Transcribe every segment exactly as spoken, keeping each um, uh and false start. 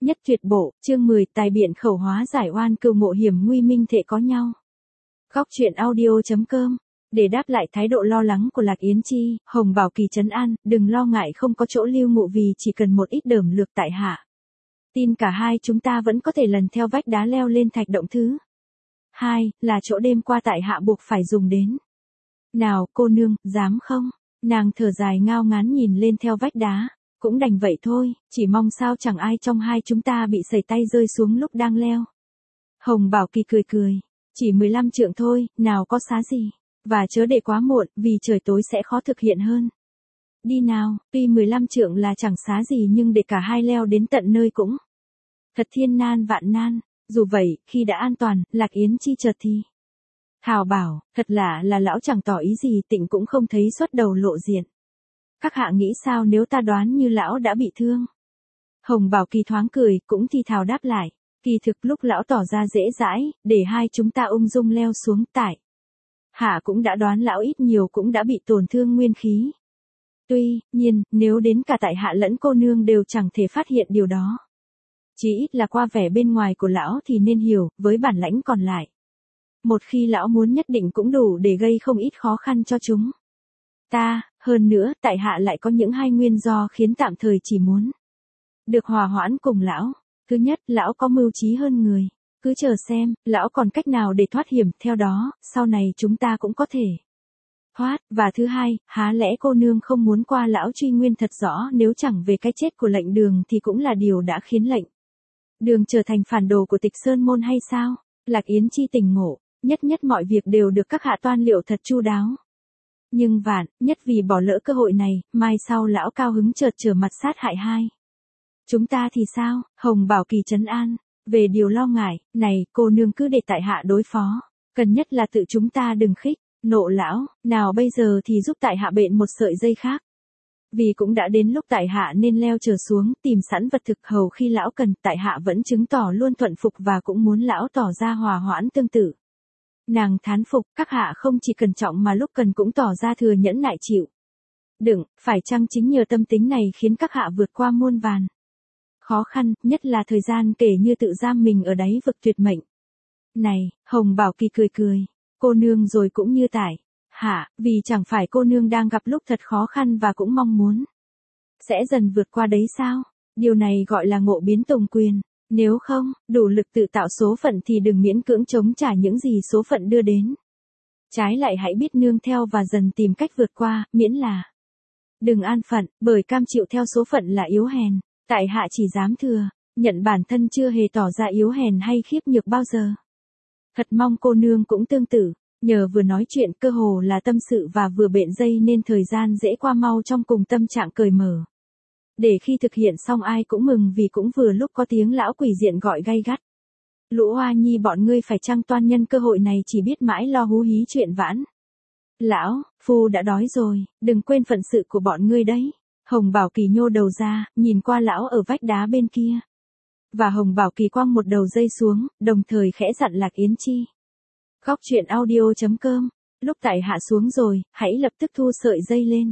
Nhất tuyệt bộ, chương mười, tài biện khẩu hóa giải oan cừu ngộ hiểm nguy minh thể có nhau. Góc truyện audio.com. Để đáp lại thái độ lo lắng của Lạc Yến Chi, Hồng Bảo Kỳ trấn an, đừng lo ngại không có chỗ lưu ngụ vì chỉ cần một ít đởm lược tại hạ. Tin cả hai chúng ta vẫn có thể lần theo vách đá leo lên thạch động thứ. Hai, là chỗ đêm qua tại hạ buộc phải dùng đến. Nào cô nương, dám không? Nàng thở dài ngao ngán nhìn lên theo vách đá. Cũng đành vậy thôi, chỉ mong sao chẳng ai trong hai chúng ta bị sẩy tay rơi xuống lúc đang leo. Hồng Bảo Kỳ cười cười, chỉ mười lăm trượng thôi, nào có xá gì, và chớ để quá muộn, vì trời tối sẽ khó thực hiện hơn. Đi nào, tuy mười lăm trượng là chẳng xá gì nhưng để cả hai leo đến tận nơi cũng thật thiên nan vạn nan, dù vậy, khi đã an toàn, Lạc Yến Chi chợt thì thào bảo, thật lạ là lão chẳng tỏ ý gì, Tịnh cũng không thấy xuất đầu lộ diện. Các hạ nghĩ sao nếu ta đoán như lão đã bị thương? Hồng Bảo Kỳ thoáng cười, cũng thì thào đáp lại. Kỳ thực lúc lão tỏ ra dễ dãi, để hai chúng ta ung dung leo xuống tại. Hạ cũng đã đoán lão ít nhiều cũng đã bị tổn thương nguyên khí. Tuy nhiên, nếu đến cả tại hạ lẫn cô nương đều chẳng thể phát hiện điều đó. Chỉ ít là qua vẻ bên ngoài của lão thì nên hiểu, với bản lãnh còn lại. Một khi lão muốn nhất định cũng đủ để gây không ít khó khăn cho chúng. Ta, hơn nữa, tại hạ lại có những hai nguyên do khiến tạm thời chỉ muốn được hòa hoãn cùng lão. Thứ nhất, lão có mưu trí hơn người. Cứ chờ xem, lão còn cách nào để thoát hiểm, theo đó, sau này chúng ta cũng có thể thoát. Và thứ hai, há lẽ cô nương không muốn qua lão truy nguyên thật rõ, nếu chẳng về cái chết của lệnh Đường thì cũng là điều đã khiến lệnh Đường trở thành phản đồ của Tịch Sơn môn hay sao? Lạc Yến Chi tỉnh ngộ, nhất nhất mọi việc đều được các hạ toan liệu thật chu đáo. Nhưng vạn, nhất vì bỏ lỡ cơ hội này, mai sau lão cao hứng chợt trở mặt sát hại hai. Chúng ta thì sao? Hồng Bảo Kỳ trấn an. Về điều lo ngại, này, cô nương cứ để tại hạ đối phó. Cần nhất là tự chúng ta đừng khích, nộ lão, nào bây giờ thì giúp tại hạ bện một sợi dây khác. Vì cũng đã đến lúc tại hạ nên leo trở xuống, tìm sẵn vật thực hầu khi lão cần, tại hạ vẫn chứng tỏ luôn thuận phục và cũng muốn lão tỏ ra hòa hoãn tương tự. Nàng thán phục, các hạ không chỉ cẩn trọng mà lúc cần cũng tỏ ra thừa nhẫn nại chịu đựng, phải chăng chính nhờ tâm tính này khiến các hạ vượt qua muôn vàn khó khăn, nhất là thời gian kể như tự giam mình ở đáy vực tuyệt mệnh. Này, Hồng Bảo Kỳ cười cười, cô nương rồi cũng như tại hạ, vì chẳng phải cô nương đang gặp lúc thật khó khăn và cũng mong muốn sẽ dần vượt qua đấy sao? Điều này gọi là ngộ biến tùng quyền. Nếu không, đủ lực tự tạo số phận thì đừng miễn cưỡng chống trả những gì số phận đưa đến. Trái lại hãy biết nương theo và dần tìm cách vượt qua, miễn là đừng an phận, bởi cam chịu theo số phận là yếu hèn. Tại hạ chỉ dám thừa nhận bản thân chưa hề tỏ ra yếu hèn hay khiếp nhược bao giờ. Thật mong cô nương cũng tương tự, nhờ vừa nói chuyện cơ hồ là tâm sự và vừa bện dây nên thời gian dễ qua mau trong cùng tâm trạng cởi mở. Để khi thực hiện xong ai cũng mừng vì cũng vừa lúc có tiếng lão quỷ diện gọi gay gắt. Lũ hoa nhi bọn ngươi phải chăng toan nhân cơ hội này chỉ biết mãi lo hú hí chuyện vãn. Lão, phu đã đói rồi, đừng quên phận sự của bọn ngươi đấy. Hồng Bảo Kỳ nhô đầu ra, nhìn qua lão ở vách đá bên kia. Và Hồng Bảo Kỳ quăng một đầu dây xuống, đồng thời khẽ dặn Lạc Yến Chi. Góc truyện audio.com, lúc tại hạ xuống rồi, hãy lập tức thu sợi dây lên.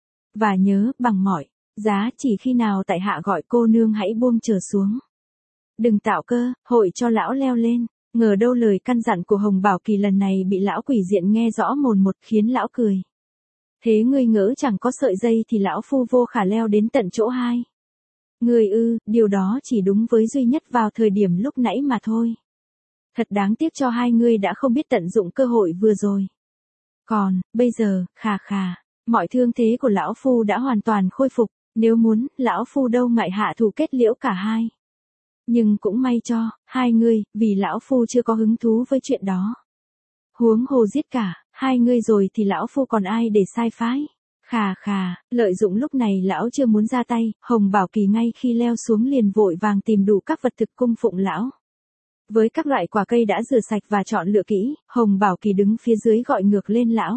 Và nhớ, bằng mọi giá chỉ khi nào tại hạ gọi cô nương hãy buông trở xuống. Đừng tạo cơ hội cho lão leo lên. Ngờ đâu lời căn dặn của Hồng Bảo Kỳ lần này bị lão quỷ diện nghe rõ mồn một khiến lão cười. Thế ngươi ngỡ chẳng có sợi dây thì lão phu vô khả leo đến tận chỗ hai. Ngươi ư, điều đó chỉ đúng với duy nhất vào thời điểm lúc nãy mà thôi. Thật đáng tiếc cho hai ngươi đã không biết tận dụng cơ hội vừa rồi. Còn, bây giờ, khà khà, mọi thương thế của lão phu đã hoàn toàn khôi phục. Nếu muốn, lão phu đâu ngại hạ thủ kết liễu cả hai. Nhưng cũng may cho hai ngươi, vì lão phu chưa có hứng thú với chuyện đó. Huống hồ giết cả hai ngươi rồi thì lão phu còn ai để sai phái. Khà khà, lợi dụng lúc này lão chưa muốn ra tay, Hồng Bảo Kỳ ngay khi leo xuống liền vội vàng tìm đủ các vật thực cung phụng lão. Với các loại quả cây đã rửa sạch và chọn lựa kỹ, Hồng Bảo Kỳ đứng phía dưới gọi ngược lên lão.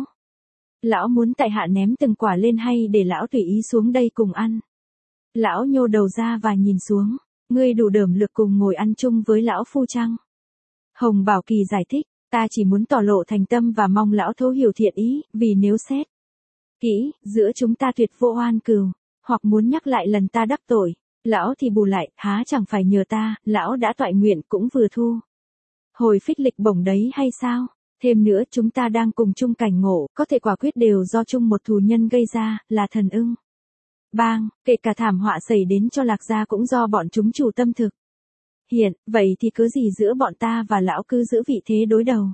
Lão muốn tại hạ ném từng quả lên hay để lão tùy ý xuống đây cùng ăn? Lão nhô đầu ra và nhìn xuống. Ngươi đủ đởm lực cùng ngồi ăn chung với lão phu chăng? Hồng Bảo Kỳ giải thích, ta chỉ muốn tỏ lộ thành tâm và mong lão thấu hiểu thiện ý, vì nếu xét kỹ, giữa chúng ta tuyệt vô oan cừu, hoặc muốn nhắc lại lần ta đắc tội, Lão thì bù lại, há chẳng phải nhờ ta, lão đã toại nguyện cũng vừa thu. Hồi phích lịch bổng đấy hay sao? Thêm nữa chúng ta đang cùng chung cảnh ngộ, có thể quả quyết đều do chung một thù nhân gây ra, là thần ưng. Bang, kể cả thảm họa xảy đến cho Lạc gia cũng do bọn chúng chủ tâm thực. Hiện, vậy thì cứ gì giữa bọn ta và lão cứ giữ vị thế đối đầu.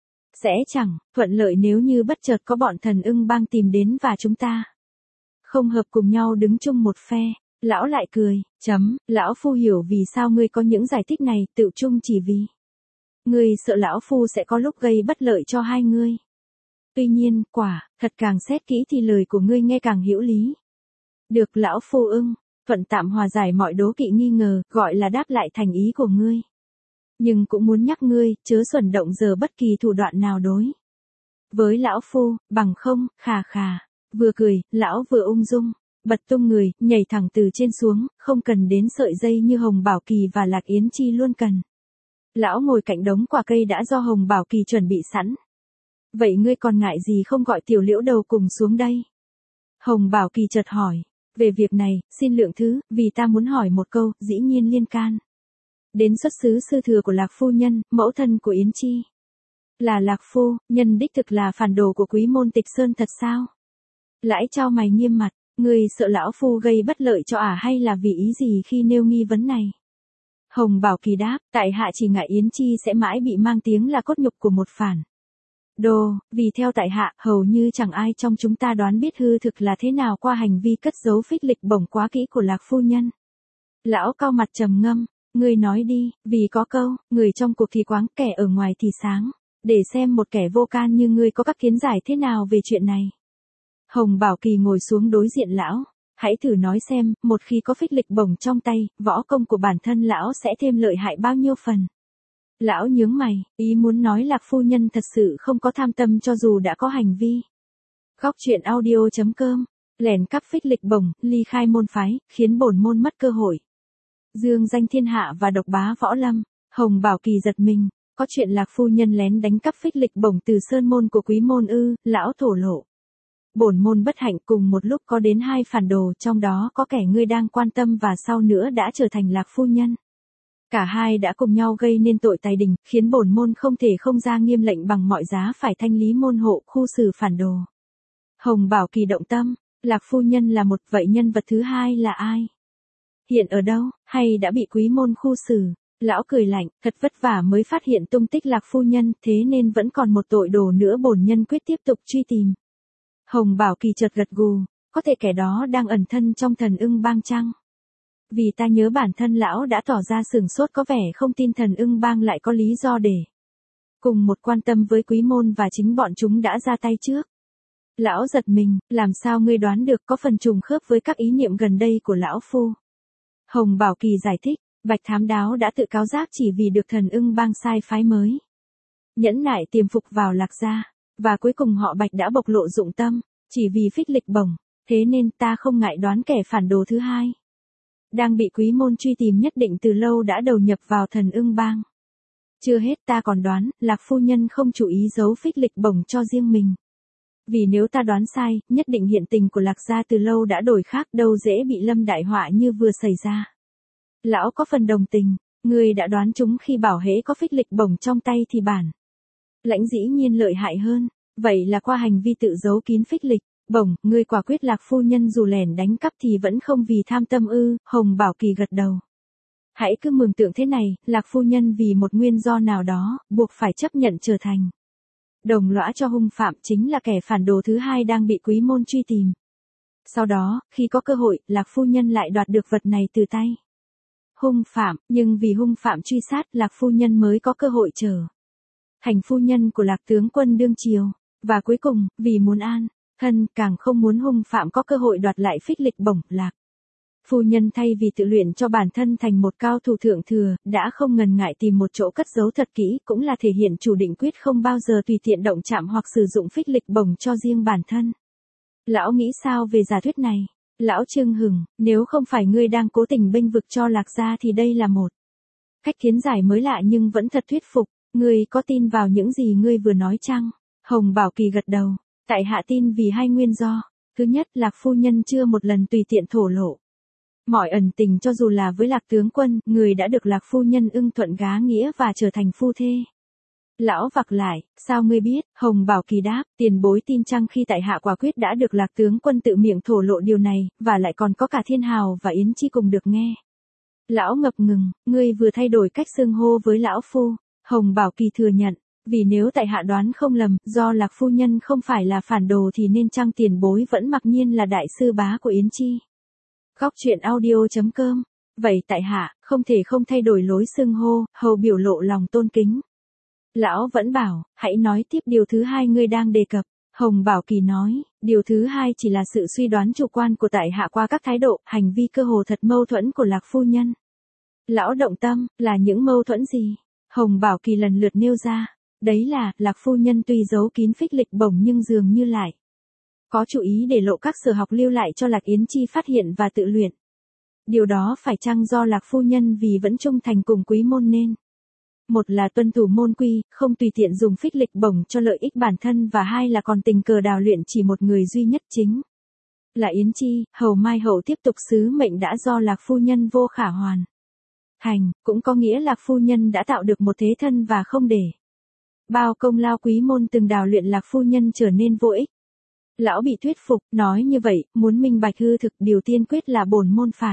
Sẽ chẳng thuận lợi nếu như bất chợt có bọn thần ưng bang tìm đến và chúng ta không hợp cùng nhau đứng chung một phe. Lão lại cười, chấm, lão phu hiểu vì sao ngươi có những giải thích này, tự chung chỉ vì ngươi sợ lão phu sẽ có lúc gây bất lợi cho hai ngươi. Tuy nhiên, quả, thật càng xét kỹ thì lời của ngươi nghe càng hữu lý. Được lão phu ưng, thuận tạm hòa giải mọi đố kỵ nghi ngờ, gọi là đáp lại thành ý của ngươi. Nhưng cũng muốn nhắc ngươi, chớ xuẩn động giờ bất kỳ thủ đoạn nào đối với lão phu, bằng không, khà khà. Vừa cười, lão vừa ung dung, bật tung người, nhảy thẳng từ trên xuống, không cần đến sợi dây như Hồng Bảo Kỳ và Lạc Yến Chi luôn cần. Lão ngồi cạnh đống quả cây đã do Hồng Bảo Kỳ chuẩn bị sẵn. Vậy ngươi còn ngại gì không gọi tiểu liễu đầu cùng xuống đây? Hồng Bảo Kỳ chợt hỏi, về việc này, xin lượng thứ, vì ta muốn hỏi một câu, dĩ nhiên liên can đến xuất xứ sư thừa của Lạc phu nhân, mẫu thân của Yến Chi. Là Lạc phu, nhân đích thực là phản đồ của Quý môn Tịch Sơn thật sao? Lãi trao mày nghiêm mặt, ngươi sợ lão phu gây bất lợi cho ả hay là vì ý gì khi nêu nghi vấn này? Hồng Bảo Kỳ đáp, tại hạ chỉ ngại Yến Chi sẽ mãi bị mang tiếng là cốt nhục của một phản đồ, vì theo tại hạ, hầu như chẳng ai trong chúng ta đoán biết hư thực là thế nào qua hành vi cất giấu phích lịch bổng quá kỹ của Lạc phu nhân. Lão cau mặt trầm ngâm, ngươi nói đi, vì có câu, người trong cuộc thì quáng, kẻ ở ngoài thì sáng, để xem một kẻ vô can như ngươi có các kiến giải thế nào về chuyện này. Hồng Bảo Kỳ ngồi xuống đối diện lão, hãy thử nói xem, một khi có phích lịch bổng trong tay, võ công của bản thân lão sẽ thêm lợi hại bao nhiêu phần. Lão nhướng mày, ý muốn nói Lạc phu nhân thật sự không có tham tâm cho dù đã có hành vi. Góc truyện audio chấm com, lèn cắp phích lịch bổng, ly khai môn phái, khiến bổn môn mất cơ hội. Dương danh thiên hạ và độc bá võ lâm. Hồng Bảo Kỳ giật mình, có chuyện Lạc phu nhân lén đánh cắp phích lịch bổng từ sơn môn của Quý môn ư? Lão thổ lộ. Bổn môn bất hạnh cùng một lúc có đến hai phản đồ, trong đó có kẻ ngươi đang quan tâm và sau nữa đã trở thành Lạc phu nhân. Cả hai đã cùng nhau gây nên tội tài đình, khiến bổn môn không thể không ra nghiêm lệnh bằng mọi giá phải thanh lý môn hộ, khu xử phản đồ. Hồng Bảo Kỳ động tâm, Lạc phu nhân là một, vậy nhân vật thứ hai là ai? Hiện ở đâu, hay đã bị Quý môn khu xử? Lão cười lạnh, thật vất vả mới phát hiện tung tích Lạc phu nhân, thế nên vẫn còn một tội đồ nữa bổn nhân quyết tiếp tục truy tìm. Hồng Bảo Kỳ chợt gật gù, có thể kẻ đó đang ẩn thân trong thần ưng bang chăng? Vì ta nhớ bản thân lão đã tỏ ra sửng sốt, có vẻ không tin thần ưng bang lại có lý do để cùng một quan tâm với Quý môn và chính bọn chúng đã ra tay trước. Lão giật mình, làm sao ngươi đoán được, có phần trùng khớp với các ý niệm gần đây của lão phu. Hồng Bảo Kỳ giải thích, Bạch Thám Đáo đã tự cáo giác chỉ vì được thần ưng bang sai phái mới nhẫn nại tiềm phục vào Lạc gia, và cuối cùng họ Bạch đã bộc lộ dụng tâm, chỉ vì phích lịch bổng, thế nên ta không ngại đoán kẻ phản đồ thứ hai đang bị Quý môn truy tìm nhất định từ lâu đã đầu nhập vào thần ưng bang. Chưa hết, ta còn đoán, Lạc phu nhân không chú ý giấu phích lịch bổng cho riêng mình. Vì nếu ta đoán sai, nhất định hiện tình của Lạc gia từ lâu đã đổi khác, đâu dễ bị lâm đại họa như vừa xảy ra. Lão có phần đồng tình, ngươi đã đoán chúng khi bảo hễ có phích lịch bổng trong tay thì bản lãnh dĩ nhiên lợi hại hơn, vậy là qua hành vi tự giấu kín phích lịch bổng, ngươi quả quyết Lạc phu nhân dù lẻn đánh cắp thì vẫn không vì tham tâm ư? Hồng Bảo Kỳ gật đầu. Hãy cứ mường tượng thế này, Lạc phu nhân vì một nguyên do nào đó, buộc phải chấp nhận trở thành đồng lõa cho hung phạm, chính là kẻ phản đồ thứ hai đang bị Quý môn truy tìm. Sau đó, khi có cơ hội, Lạc phu nhân lại đoạt được vật này từ tay hung phạm, nhưng vì hung phạm truy sát, Lạc phu nhân mới có cơ hội trở thành phu nhân của Lạc tướng quân đương triều, và cuối cùng, vì muốn an thân, càng không muốn hung phạm có cơ hội đoạt lại phích lịch bổng. Lạc phu nhân thay vì tự luyện cho bản thân thành một cao thủ thượng thừa, đã không ngần ngại tìm một chỗ cất giấu thật kỹ, cũng là thể hiện chủ định quyết không bao giờ tùy tiện động chạm hoặc sử dụng phích lịch bổng cho riêng bản thân. Lão nghĩ sao về giả thuyết này? Lão Trương hừng, nếu không phải ngươi đang cố tình bênh vực cho Lạc gia thì đây là một cách kiến giải mới lạ nhưng vẫn thật thuyết phục. Ngươi có tin vào những gì ngươi vừa nói chăng? Hồng Bảo Kỳ gật đầu, tại hạ tin vì hai nguyên do. Thứ nhất, Lạc phu nhân chưa một lần tùy tiện thổ lộ Mọi ẩn tình cho dù là với Lạc tướng quân, người đã được Lạc phu nhân ưng thuận gá nghĩa và trở thành phu thê. Lão vặc lại, sao ngươi biết? Hồng Bảo Kỳ đáp, tiền bối tin chăng khi tại hạ quả quyết đã được Lạc tướng quân tự miệng thổ lộ điều này, và lại còn có cả Thiên Hào và Yến Chi cùng được nghe. Lão ngập ngừng, ngươi vừa thay đổi cách xưng hô với lão phu. Hồng Bảo Kỳ thừa nhận, vì nếu tại hạ đoán không lầm, do Lạc phu nhân không phải là phản đồ thì nên chăng tiền bối vẫn mặc nhiên là đại sư bá của Yến Chi. Góc truyện audio.com. Vậy tại hạ, không thể không thay đổi lối xưng hô, hầu biểu lộ lòng tôn kính. Lão vẫn bảo, hãy nói tiếp điều thứ hai ngươi đang đề cập. Hồng Bảo Kỳ nói, điều thứ hai chỉ là sự suy đoán chủ quan của tại hạ qua các thái độ, hành vi cơ hồ thật mâu thuẫn của Lạc phu nhân. Lão động tâm, là những mâu thuẫn gì? Hồng Bảo Kỳ lần lượt nêu ra. Đấy là, Lạc phu nhân tuy giấu kín phích lịch bổng nhưng dường như lại có chủ ý để lộ các sở học lưu lại cho Lạc Yến Chi phát hiện và tự luyện. Điều đó phải chăng do Lạc phu nhân vì vẫn trung thành cùng quý môn nên? Một là tuân thủ môn quy, không tùy tiện dùng phích lịch bổng cho lợi ích bản thân, và hai là còn tình cờ đào luyện chỉ một người duy nhất chính là Yến Chi. Hầu Mai Hậu tiếp tục sứ mệnh đã do Lạc phu nhân vô khả hoàn thành, cũng có nghĩa Lạc phu nhân đã tạo được một thế thân và không để bao công lao quý môn từng đào luyện Lạc phu nhân trở nên vô ích. Lão bị thuyết phục, nói như vậy, muốn minh bạch hư thực, điều tiên quyết là bổn môn phải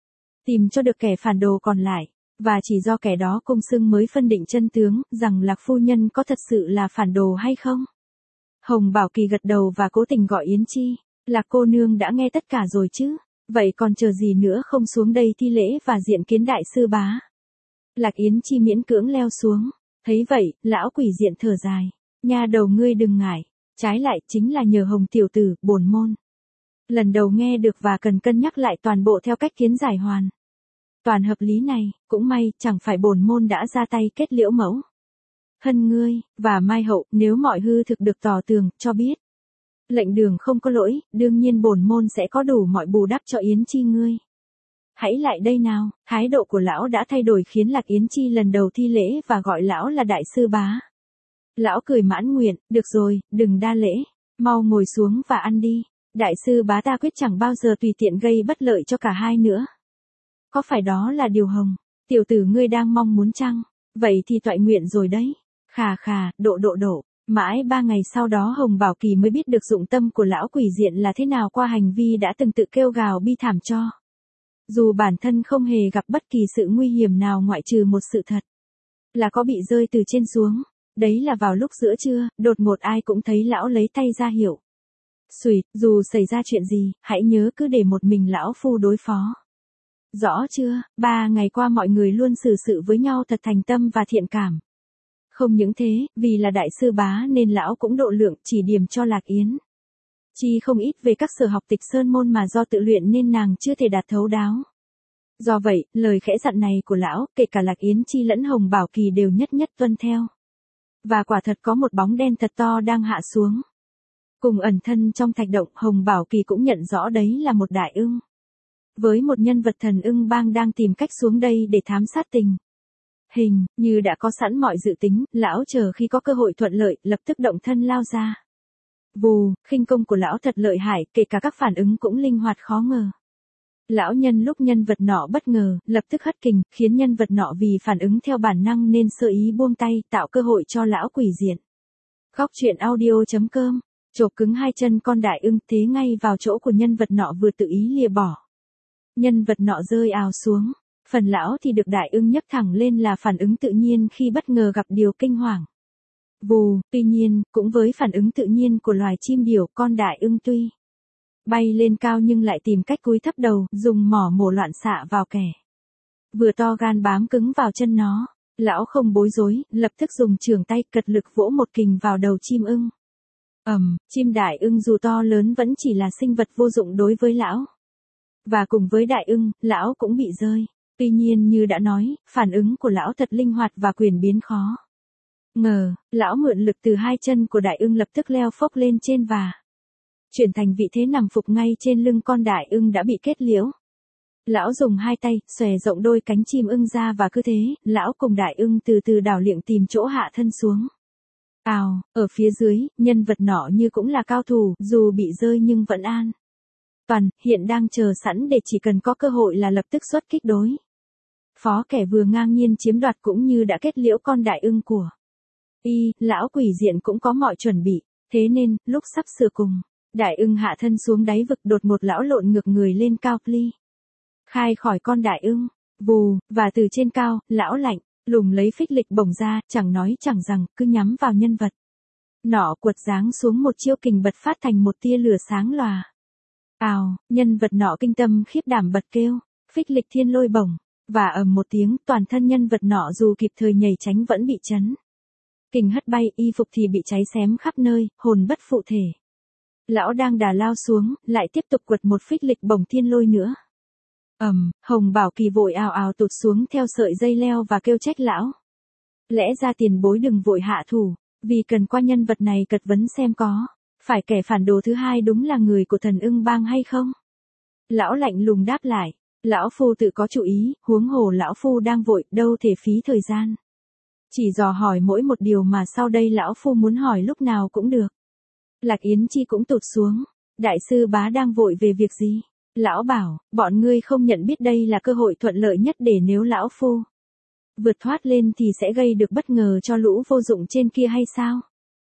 tìm cho được kẻ phản đồ còn lại, và chỉ do kẻ đó cung xưng mới phân định chân tướng, rằng Lạc phu nhân có thật sự là phản đồ hay không. Hồng Bảo Kỳ gật đầu và cố tình gọi Yến Chi. Lạc cô nương đã nghe tất cả rồi chứ, vậy còn chờ gì nữa, không xuống đây thi lễ và diện kiến đại sư bá. Lạc Yến Chi miễn cưỡng leo xuống. Thấy vậy, lão quỷ diện thở dài. Nha đầu ngươi đừng ngại, trái lại chính là nhờ Hồng tiểu tử, bổn môn lần đầu nghe được và cần cân nhắc lại toàn bộ theo cách kiến giải hoàn toàn hợp lý này. Cũng may, chẳng phải bổn môn đã ra tay kết liễu mẫu hân ngươi và Mai Hậu, nếu mọi hư thực được tỏ tường, cho biết lệnh đường không có lỗi, đương nhiên bổn môn sẽ có đủ mọi bù đắp cho Yến Chi ngươi. Hãy lại đây nào. Thái độ của lão đã thay đổi khiến Lạc Yến Chi lần đầu thi lễ và gọi lão là đại sư bá. Lão cười mãn nguyện, được rồi, đừng đa lễ, mau ngồi xuống và ăn đi. Đại sư bá ta quyết chẳng bao giờ tùy tiện gây bất lợi cho cả hai nữa. Có phải đó là điều Hồng tiểu tử ngươi đang mong muốn chăng? Vậy thì toại nguyện rồi đấy. Khà khà, độ độ độ. Mãi ba ngày sau đó Hồng Bảo Kỳ mới biết được dụng tâm của lão quỷ diện là thế nào qua hành vi đã từng tự kêu gào bi thảm cho. Dù bản thân không hề gặp bất kỳ sự nguy hiểm nào ngoại trừ một sự thật là có bị rơi từ trên xuống. Đấy là vào lúc giữa trưa, đột ngột ai cũng thấy lão lấy tay ra hiệu. Xùi, dù xảy ra chuyện gì, hãy nhớ cứ để một mình lão phu đối phó. Rõ chưa? Ba ngày qua mọi người luôn xử sự với nhau thật thành tâm và thiện cảm. Không những thế, vì là đại sư bá nên lão cũng độ lượng chỉ điểm cho Lạc Yến Chi không ít về các sở học tịch sơn môn mà do tự luyện nên nàng chưa thể đạt thấu đáo. Do vậy, lời khẽ dặn này của lão, kể cả Lạc Yến Chi lẫn Hồng Bảo Kỳ đều nhất nhất tuân theo. Và quả thật có một bóng đen thật to đang hạ xuống. Cùng ẩn thân trong thạch động, Hồng Bảo Kỳ cũng nhận rõ đấy là một đại ưng. Với một nhân vật thần ưng bang đang tìm cách xuống đây để thám sát tình hình, như đã có sẵn mọi dự tính, lão chờ khi có cơ hội thuận lợi, lập tức động thân lao ra. Vù, khinh công của lão thật lợi hại, kể cả các phản ứng cũng linh hoạt khó ngờ. Lão nhân lúc nhân vật nọ bất ngờ, lập tức hất kình, khiến nhân vật nọ vì phản ứng theo bản năng nên sơ ý buông tay, tạo cơ hội cho lão quỷ diện. Góc truyện audio.com, chộp cứng hai chân con đại ưng thế ngay vào chỗ của nhân vật nọ vừa tự ý lìa bỏ. Nhân vật nọ rơi ào xuống, phần lão thì được đại ưng nhấc thẳng lên là phản ứng tự nhiên khi bất ngờ gặp điều kinh hoàng. Vù, tuy nhiên, cũng với phản ứng tự nhiên của loài chim điểu, con đại ưng tuy bay lên cao nhưng lại tìm cách cúi thấp đầu, dùng mỏ mổ loạn xạ vào kẻ vừa to gan bám cứng vào chân nó. Lão không bối rối, lập tức dùng chưởng tay cật lực vỗ một kình vào đầu chim ưng. Ầm, um, chim đại ưng dù to lớn vẫn chỉ là sinh vật vô dụng đối với lão. Và cùng với đại ưng, lão cũng bị rơi. Tuy nhiên như đã nói, phản ứng của lão thật linh hoạt và quyền biến khó ngờ. Lão mượn lực từ hai chân của đại ưng lập tức leo phốc lên trên và chuyển thành vị thế nằm phục ngay trên lưng con đại ưng đã bị kết liễu. Lão dùng hai tay, xòe rộng đôi cánh chim ưng ra và cứ thế, lão cùng đại ưng từ từ đảo liệng tìm chỗ hạ thân xuống. Ào, ở phía dưới, nhân vật nọ như cũng là cao thủ, dù bị rơi nhưng vẫn an Toàn, hiện đang chờ sẵn để chỉ cần có cơ hội là lập tức xuất kích đối. Phó kẻ vừa ngang nhiên chiếm đoạt cũng như đã kết liễu con đại ưng của. Y, lão quỷ diện cũng có mọi chuẩn bị, thế nên, lúc sắp sửa cùng, đại ưng hạ thân xuống đáy vực đột một lão lộn ngược người lên cao pli. Khai khỏi con đại ưng, vù, và từ trên cao, lão lạnh, lùng lấy phích lịch bổng ra, chẳng nói chẳng rằng, cứ nhắm vào nhân vật. Nọ quật giáng xuống một chiêu kình bật phát thành một tia lửa sáng lòa. Ào, nhân vật nọ kinh tâm khiếp đảm bật kêu, phích lịch thiên lôi bổng, và ầm một tiếng, toàn thân nhân vật nọ dù kịp thời nhảy tránh vẫn bị chấn. Kình hất bay, y phục thì bị cháy xém khắp nơi, hồn bất phụ thể. Lão đang đà lao xuống, lại tiếp tục quật một phích lịch bổng thiên lôi nữa. Ầm, Hồng Bảo Kỳ vội ào ào tụt xuống theo sợi dây leo và kêu trách lão. Lẽ ra tiền bối đừng vội hạ thủ, vì cần qua nhân vật này cật vấn xem có, phải kẻ phản đồ thứ hai đúng là người của thần ưng bang hay không? Lão lạnh lùng đáp lại, lão phu tự có chủ ý, huống hồ lão phu đang vội, đâu thể phí thời gian. Chỉ dò hỏi mỗi một điều mà sau đây lão phu muốn hỏi lúc nào cũng được. Lạc Yến Chi cũng tụt xuống, đại sư bá đang vội về việc gì? Lão bảo, bọn ngươi không nhận biết đây là cơ hội thuận lợi nhất để nếu lão phu vượt thoát lên thì sẽ gây được bất ngờ cho lũ vô dụng trên kia hay sao?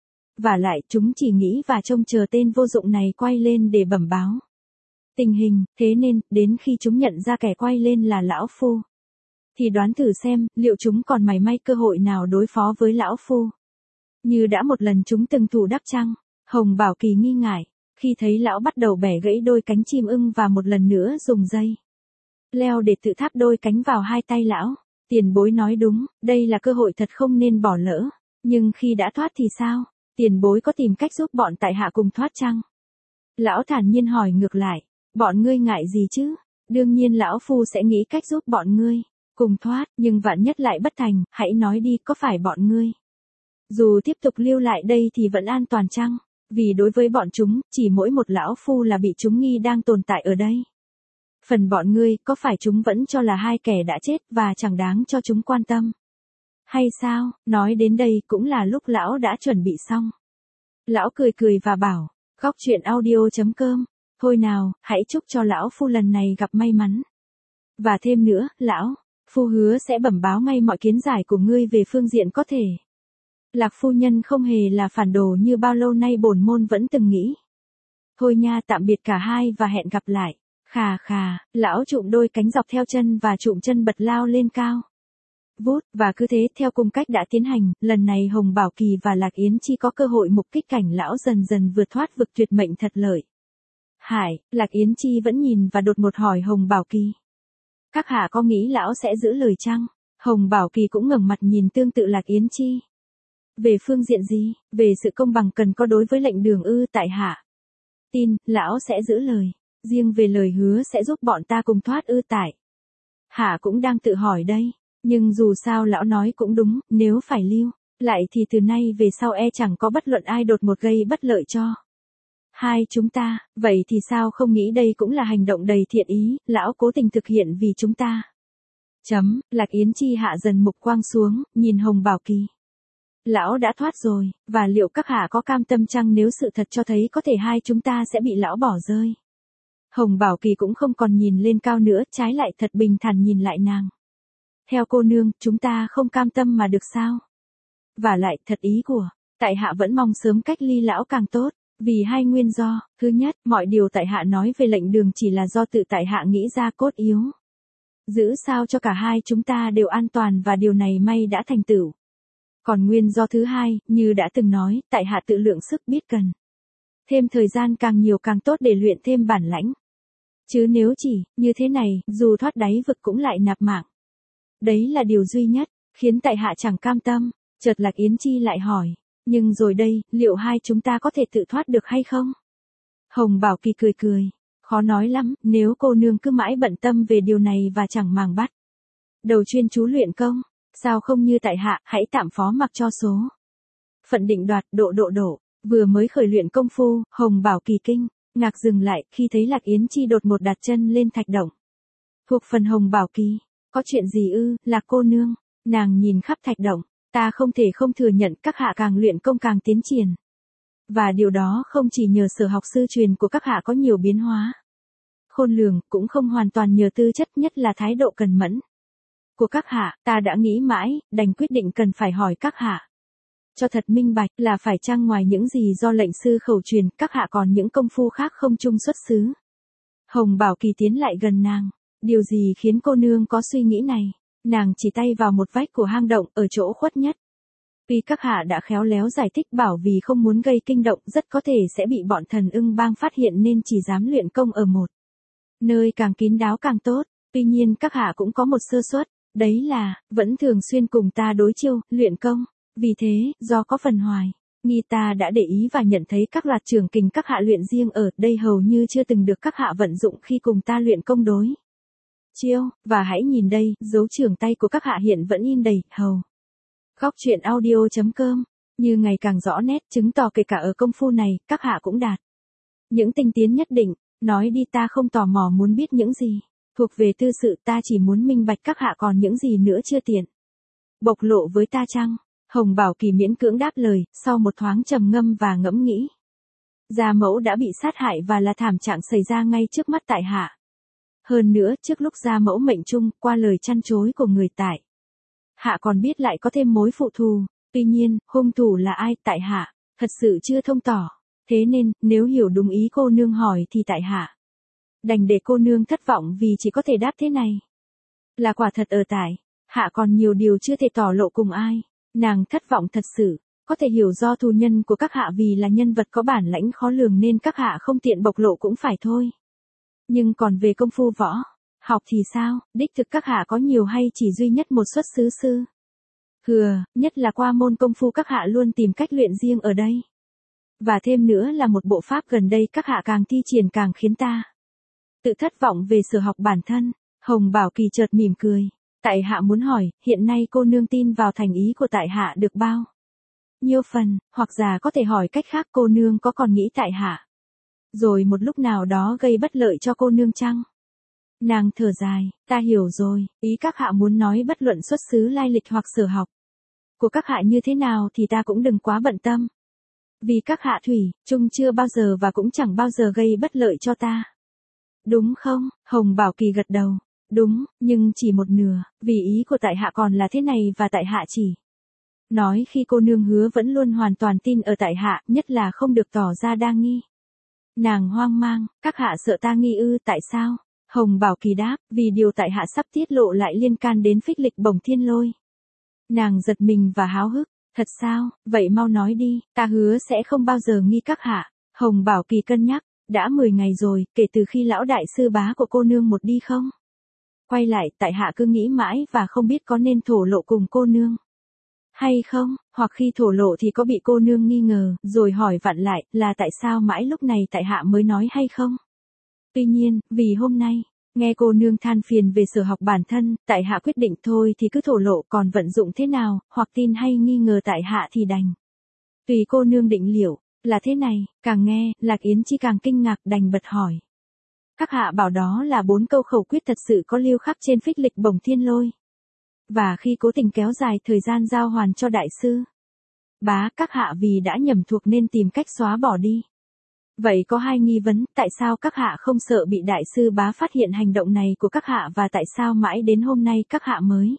Và lại chúng chỉ nghĩ và trông chờ tên vô dụng này quay lên để bẩm báo tình hình, thế nên, đến khi chúng nhận ra kẻ quay lên là lão phu, thì đoán thử xem, liệu chúng còn mảy may cơ hội nào đối phó với lão phu. Như đã một lần chúng từng thủ đắc chăng? Hồng Bảo Kỳ nghi ngại, khi thấy lão bắt đầu bẻ gãy đôi cánh chim ưng và một lần nữa dùng dây leo để tự tháp đôi cánh vào hai tay lão. Tiền bối nói đúng, đây là cơ hội thật không nên bỏ lỡ. Nhưng khi đã thoát thì sao? Tiền bối có tìm cách giúp bọn tại hạ cùng thoát chăng? Lão thản nhiên hỏi ngược lại, bọn ngươi ngại gì chứ? Đương nhiên lão phu sẽ nghĩ cách giúp bọn ngươi cùng thoát, nhưng vạn nhất lại bất thành, hãy nói đi, có phải bọn ngươi dù tiếp tục lưu lại đây thì vẫn an toàn chăng? Vì đối với bọn chúng, chỉ mỗi một lão phu là bị chúng nghi đang tồn tại ở đây. Phần bọn ngươi, có phải chúng vẫn cho là hai kẻ đã chết và chẳng đáng cho chúng quan tâm? Hay sao? Nói đến đây cũng là lúc lão đã chuẩn bị xong. Lão cười cười và bảo, góc truyện audio chấm com, thôi nào, hãy chúc cho lão phu lần này gặp may mắn. Và thêm nữa, lão phu hứa sẽ bẩm báo ngay mọi kiến giải của ngươi về phương diện có thể. Lạc phu nhân không hề là phản đồ như bao lâu nay bổn môn vẫn từng nghĩ. Thôi nha, tạm biệt cả hai và hẹn gặp lại. Khà khà, lão trụm đôi cánh dọc theo chân và trụm chân bật lao lên cao. Vút, và cứ thế theo cung cách đã tiến hành, lần này Hồng Bảo Kỳ và Lạc Yến Chi có cơ hội mục kích cảnh lão dần dần vượt thoát vực tuyệt mệnh thật lợi. Hải, Lạc Yến Chi vẫn nhìn và đột một hỏi Hồng Bảo Kỳ. Các hạ có nghĩ lão sẽ giữ lời chăng? Hồng Bảo Kỳ cũng ngẩng mặt nhìn tương tự Lạc Yến Chi. Về phương diện gì? Về sự công bằng cần có đối với lệnh đường ư tại hạ? Tin, lão sẽ giữ lời. Riêng về lời hứa sẽ giúp bọn ta cùng thoát ư tại hạ cũng đang tự hỏi đây. Nhưng dù sao lão nói cũng đúng, nếu phải lưu lại thì từ nay về sau e chẳng có bất luận ai đột một gây bất lợi cho hai chúng ta. Vậy thì sao không nghĩ đây cũng là hành động đầy thiện ý, lão cố tình thực hiện vì chúng ta. Chấm, Lạc Yến Chi hạ dần mục quang xuống, nhìn Hồng Bảo Kỳ. Lão đã thoát rồi, và liệu các hạ có cam tâm chăng nếu sự thật cho thấy có thể hai chúng ta sẽ bị lão bỏ rơi? Hồng Bảo Kỳ cũng không còn nhìn lên cao nữa, trái lại thật bình thản nhìn lại nàng. Theo cô nương, chúng ta không cam tâm mà được sao? Và lại, thật ý của, tại hạ vẫn mong sớm cách ly lão càng tốt, vì hai nguyên do. Thứ nhất, mọi điều tại hạ nói về lệnh đường chỉ là do tự tại hạ nghĩ ra cốt yếu. Giữ sao cho cả hai chúng ta đều an toàn và điều này may đã thành tựu. Còn nguyên do thứ hai, như đã từng nói, tại hạ tự lượng sức biết cần thêm thời gian càng nhiều càng tốt để luyện thêm bản lãnh. Chứ nếu chỉ, như thế này, dù thoát đáy vực cũng lại nạp mạng. Đấy là điều duy nhất, khiến tại hạ chẳng cam tâm. Chợt Lạc Yến Chi lại hỏi, nhưng rồi đây, liệu hai chúng ta có thể tự thoát được hay không? Hồng Bảo Kỳ cười cười, khó nói lắm, nếu cô nương cứ mãi bận tâm về điều này và chẳng màng bắt đầu chuyên chú luyện công, sao không như tại hạ, hãy tạm phó mặc cho số phận định đoạt. Độ độ độ, vừa mới khởi luyện công phu, Hồng Bảo Kỳ kinh ngạc dừng lại khi thấy Lạc Yến Chi đột một đặt chân lên thạch động. Thuộc phần Hồng Bảo Kỳ, có chuyện gì ư, Lạc cô nương? Nàng nhìn khắp thạch động, ta không thể không thừa nhận các hạ càng luyện công càng tiến triển. Và điều đó không chỉ nhờ sở học sư truyền của các hạ có nhiều biến hóa, khôn lường, cũng không hoàn toàn nhờ tư chất, nhất là thái độ cần mẫn của các hạ. Ta đã nghĩ mãi, đành quyết định cần phải hỏi các hạ cho thật minh bạch, là phải chăng ngoài những gì do lệnh sư khẩu truyền, các hạ còn những công phu khác không chung xuất xứ. Hồng Bảo Kỳ tiến lại gần nàng. Điều gì khiến cô nương có suy nghĩ này? Nàng chỉ tay vào một vách của hang động, ở chỗ khuất nhất. Tuy các hạ đã khéo léo giải thích bảo vì không muốn gây kinh động, rất có thể sẽ bị bọn thần ưng bang phát hiện nên chỉ dám luyện công ở một nơi càng kín đáo càng tốt. Tuy nhiên các hạ cũng có một sơ suất, đấy là, vẫn thường xuyên cùng ta đối chiêu, luyện công. Vì thế, do có phần hoài nghi, ta đã để ý và nhận thấy các loạt trường kình các hạ luyện riêng ở đây hầu như chưa từng được các hạ vận dụng khi cùng ta luyện công đối chiêu, và hãy nhìn đây, dấu trường tay của các hạ hiện vẫn in đầy hầu. Góc truyện audio.com, như ngày càng rõ nét, chứng tỏ kể cả ở công phu này, các hạ cũng đạt những tinh tiến nhất định. Nói đi, ta không tò mò muốn biết những gì thuộc về tư sự, ta chỉ muốn minh bạch các hạ còn những gì nữa chưa tiện bộc lộ với ta chăng? Hồng Bảo Kỳ miễn cưỡng đáp lời, sau một thoáng trầm ngâm và ngẫm nghĩ. Gia mẫu đã bị sát hại và là thảm trạng xảy ra ngay trước mắt tại hạ. Hơn nữa, trước lúc gia mẫu mệnh chung, qua lời chăn chối của người tại hạ còn biết lại có thêm mối phụ thù. Tuy nhiên, hung thủ là ai, tại hạ thật sự chưa thông tỏ. Thế nên, nếu hiểu đúng ý cô nương hỏi thì tại hạ đành để cô nương thất vọng, vì chỉ có thể đáp thế này. Là quả thật ở tại hạ còn nhiều điều chưa thể tỏ lộ cùng ai. Nàng thất vọng thật sự, có thể hiểu do thù nhân của các hạ vì là nhân vật có bản lãnh khó lường nên các hạ không tiện bộc lộ cũng phải thôi. Nhưng còn về công phu võ học thì sao, đích thực các hạ có nhiều hay chỉ duy nhất một xuất xứ sư? Hừa, nhất là qua môn công phu các hạ luôn tìm cách luyện riêng ở đây. Và thêm nữa là một bộ pháp gần đây các hạ càng thi triển càng khiến ta tự thất vọng về sở học bản thân. Hồng Bảo Kỳ chợt mỉm cười. Tại hạ muốn hỏi, hiện nay cô nương tin vào thành ý của tại hạ được bao nhiêu phần, hoặc giả có thể hỏi cách khác, cô nương có còn nghĩ tại hạ rồi một lúc nào đó gây bất lợi cho cô nương chăng? Nàng thở dài, ta hiểu rồi, ý các hạ muốn nói bất luận xuất xứ lai lịch hoặc sở học của các hạ như thế nào thì ta cũng đừng quá bận tâm. Vì các hạ thủy chung chưa bao giờ và cũng chẳng bao giờ gây bất lợi cho ta. Đúng không? Hồng Bảo Kỳ gật đầu. Đúng, nhưng chỉ một nửa, vì ý của tại hạ còn là thế này và tại hạ chỉ nói khi cô nương hứa vẫn luôn hoàn toàn tin ở tại hạ, nhất là không được tỏ ra đa nghi. Nàng hoang mang, các hạ sợ ta nghi ư, tại sao? Hồng Bảo Kỳ đáp, vì điều tại hạ sắp tiết lộ lại liên can đến phích lịch bổng thiên lôi. Nàng giật mình và háo hức, thật sao, vậy mau nói đi, ta hứa sẽ không bao giờ nghi các hạ. Hồng Bảo Kỳ cân nhắc, đã mười ngày rồi, kể từ khi lão đại sư bá của cô nương một đi không? Quay lại, tại hạ cứ nghĩ mãi và không biết có nên thổ lộ cùng cô nương hay không, hoặc khi thổ lộ thì có bị cô nương nghi ngờ, rồi hỏi vặn lại, là tại sao mãi lúc này tại hạ mới nói hay không? Tuy nhiên, vì hôm nay, nghe cô nương than phiền về sở học bản thân, tại hạ quyết định thôi thì cứ thổ lộ, còn vận dụng thế nào, hoặc tin hay nghi ngờ tại hạ thì đành tùy cô nương định liệu. Là thế này, càng nghe, Lạc Yến Chi càng kinh ngạc, đành bật hỏi. Các hạ bảo đó là bốn câu khẩu quyết thật sự có lưu khắc trên phích lịch bổng thiên lôi. Và khi cố tình kéo dài thời gian giao hoàn cho đại sư bá, các hạ vì đã nhầm thuộc nên tìm cách xóa bỏ đi. Vậy có hai nghi vấn, tại sao các hạ không sợ bị đại sư bá phát hiện hành động này của các hạ, và tại sao mãi đến hôm nay các hạ mới?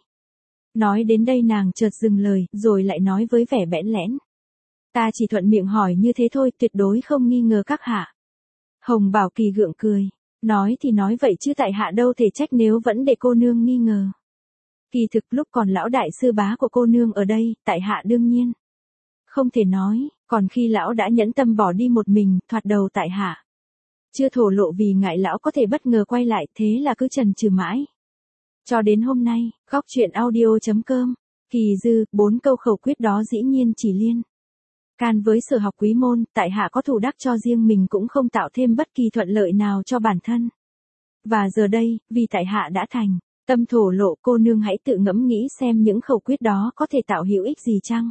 Nói đến đây nàng chợt dừng lời, rồi lại nói với vẻ bẽn lẽn. Ta chỉ thuận miệng hỏi như thế thôi, tuyệt đối không nghi ngờ các hạ. Hồng Bảo Kỳ gượng cười. Nói thì nói vậy chứ tại hạ đâu thể trách nếu vẫn để cô nương nghi ngờ. Kỳ thực lúc còn lão đại sư bá của cô nương ở đây, tại hạ đương nhiên không thể nói, còn khi lão đã nhẫn tâm bỏ đi một mình, thoạt đầu tại hạ chưa thổ lộ vì ngại lão có thể bất ngờ quay lại, thế là cứ chần chừ mãi. Cho đến hôm nay, góc truyện audio.com, Kỳ dư, bốn câu khẩu quyết đó dĩ nhiên chỉ liên can với sở học quý môn, tại hạ có thủ đắc cho riêng mình cũng không tạo thêm bất kỳ thuận lợi nào cho bản thân. Và giờ đây, vì tại hạ đã thành tâm thổ lộ, cô nương hãy tự ngẫm nghĩ xem những khẩu quyết đó có thể tạo hữu ích gì chăng?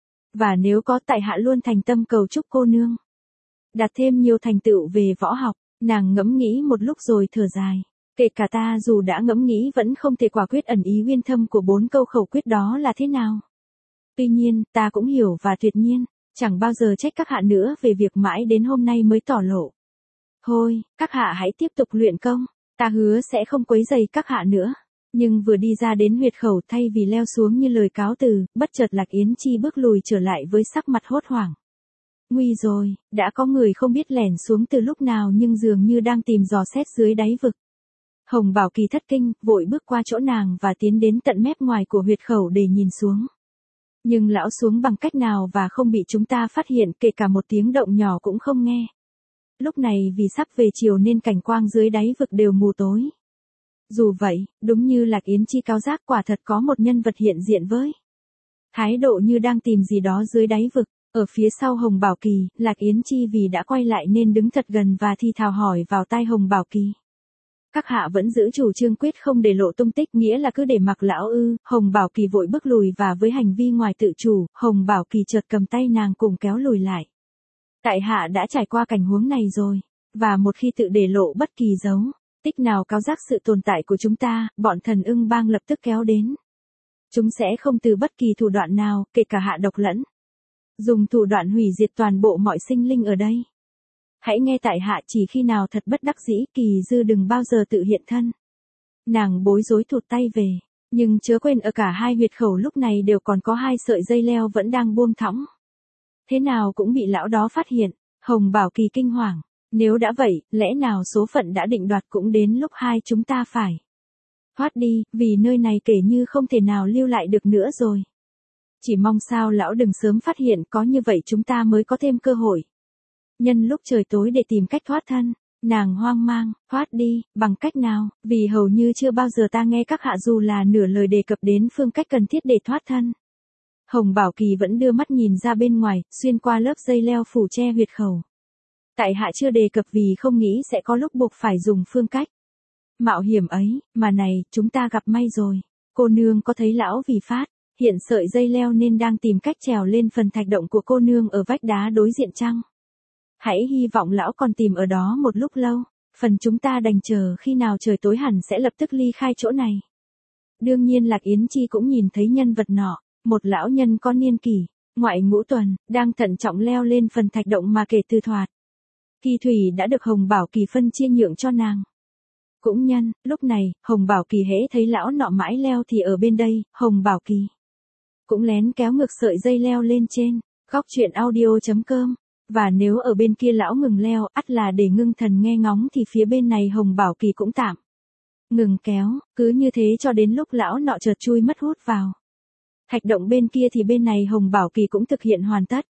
Và nếu có, tại hạ luôn thành tâm cầu chúc cô nương đạt thêm nhiều thành tựu về võ học. Nàng ngẫm nghĩ một lúc rồi thở dài. Kể cả ta dù đã ngẫm nghĩ vẫn không thể quả quyết ẩn ý uyên thâm của bốn câu khẩu quyết đó là thế nào. Tuy nhiên, ta cũng hiểu và tuyệt nhiên chẳng bao giờ trách các hạ nữa về việc mãi đến hôm nay mới tỏ lộ Thôi, các hạ hãy tiếp tục luyện công, ta hứa sẽ không quấy rầy các hạ nữa. Nhưng vừa đi ra đến huyệt khẩu thay vì leo xuống như lời cáo từ, bất chợt Lạc Yến Chi bước lùi trở lại với sắc mặt hốt hoảng. Nguy rồi, đã có người không biết lẻn xuống từ lúc nào nhưng dường như đang tìm dò xét dưới đáy vực. Hồng Bảo Kỳ thất kinh, vội bước qua chỗ nàng và tiến đến tận mép ngoài của huyệt khẩu để nhìn xuống. Nhưng lão xuống bằng cách nào và không bị chúng ta phát hiện, kể cả một tiếng động nhỏ cũng không nghe. Lúc này vì sắp về chiều nên cảnh quang dưới đáy vực đều mù tối. Dù vậy, đúng như Lạc Yến Chi cáo giác, quả thật có một nhân vật hiện diện với thái độ như đang tìm gì đó dưới đáy vực. Ở phía sau Hồng Bảo Kỳ, Lạc Yến Chi vì đã quay lại nên đứng thật gần và thi thào hỏi vào tai Hồng Bảo Kỳ. Các hạ vẫn giữ chủ trương quyết không để lộ tung tích, nghĩa là cứ để mặc lão ư? Hồng Bảo Kỳ vội bước lùi và với hành vi ngoài tự chủ, Hồng Bảo Kỳ chợt cầm tay nàng cùng kéo lùi lại. Tại hạ đã trải qua cảnh huống này rồi, và một khi tự để lộ bất kỳ dấu tích nào cáo giác sự tồn tại của chúng ta, bọn thần ưng bang lập tức kéo đến. Chúng sẽ không từ bất kỳ thủ đoạn nào, kể cả hạ độc lẫn dùng thủ đoạn hủy diệt toàn bộ mọi sinh linh ở đây. Hãy nghe tại hạ, chỉ khi nào thật bất đắc dĩ, Kỳ Dư đừng bao giờ tự hiện thân. Nàng bối rối thụt tay về, nhưng chớ quên ở cả hai huyệt khẩu lúc này đều còn có hai sợi dây leo vẫn đang buông thõng. Thế nào cũng bị lão đó phát hiện. Hồng Bảo Kỳ kinh hoàng. Nếu đã vậy, lẽ nào số phận đã định đoạt cũng đến lúc hai chúng ta phải thoát đi, vì nơi này kể như không thể nào lưu lại được nữa rồi. Chỉ mong sao lão đừng sớm phát hiện, có như vậy chúng ta mới có thêm cơ hội. Nhân lúc trời tối để tìm cách thoát thân. Nàng hoang mang, thoát đi, bằng cách nào, vì hầu như chưa bao giờ ta nghe các hạ dù là nửa lời đề cập đến phương cách cần thiết để thoát thân. Hồng Bảo Kỳ vẫn đưa mắt nhìn ra bên ngoài, xuyên qua lớp dây leo phủ che huyệt khẩu. Tại hạ chưa đề cập vì không nghĩ sẽ có lúc buộc phải dùng phương cách mạo hiểm ấy, mà này, chúng ta gặp may rồi. Cô nương có thấy lão vì phát hiện sợi dây leo nên đang tìm cách trèo lên phần thạch động của cô nương ở vách đá đối diện chăng? Hãy hy vọng lão còn tìm ở đó một lúc lâu, phần chúng ta đành chờ khi nào trời tối hẳn sẽ lập tức ly khai chỗ này. Đương nhiên Lạc Yến Chi cũng nhìn thấy nhân vật nọ, một lão nhân có niên kỷ, ngoại ngũ tuần, đang thận trọng leo lên phần thạch động mà kể từ thoạt. Kỳ thủy đã được Hồng Bảo Kỳ phân chia nhượng cho nàng. Cũng nhân, lúc này, Hồng Bảo Kỳ hễ thấy lão nọ mãi leo thì ở bên đây, Hồng Bảo Kỳ cũng lén kéo ngược sợi dây leo lên trên, góc truyện audio chấm com. Và nếu ở bên kia lão ngừng leo, ắt là để ngưng thần nghe ngóng thì phía bên này Hồng Bảo Kỳ cũng tạm ngừng kéo, cứ như thế cho đến lúc lão nọ chợt chui mất hút vào thạch động bên kia thì bên này Hồng Bảo Kỳ cũng thực hiện hoàn tất.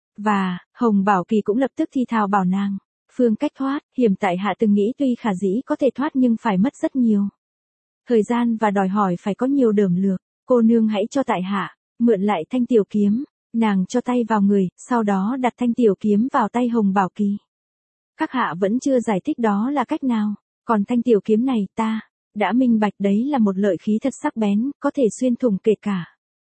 Và, Hồng Bảo Kỳ cũng lập tức thi thào bảo nàng, phương cách thoát, hiểm tại hạ từng nghĩ tuy khả dĩ có thể thoát nhưng phải mất rất nhiều thời gian và đòi hỏi phải có nhiều đởm lược. Cô nương hãy cho tại hạ mượn lại thanh tiểu kiếm. Nàng cho tay vào người, sau đó đặt thanh tiểu kiếm vào tay Hồng Bảo Kỳ. Các hạ vẫn chưa giải thích đó là cách nào, còn thanh tiểu kiếm này ta đã minh bạch đấy là một lợi khí thật sắc bén, có thể xuyên thủng kể cả